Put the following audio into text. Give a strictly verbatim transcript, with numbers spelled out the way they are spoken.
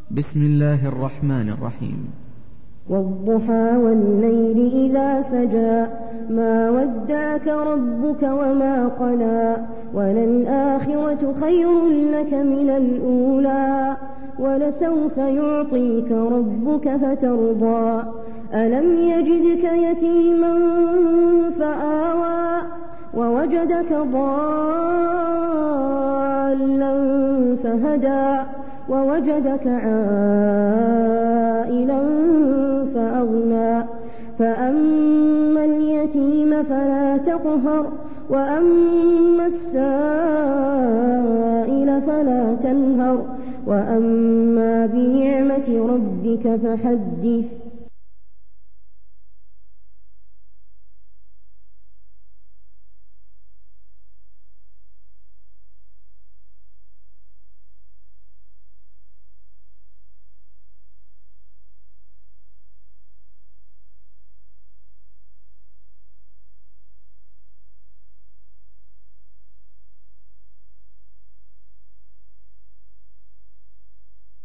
بسم الله الرحمن الرحيم. والضحى والليل إذا سجى ما ودعك ربك وما قلى وللآخرة خير لك من الأولى ولسوف يعطيك ربك فترضى ألم يجدك يتيما فآوى ووجدك ضالا فهدى ووجدك عائلا فأغنى فأما اليتيم فلا تقهر وأما السائل فلا تنهر وأما بنعمة ربك فحدث.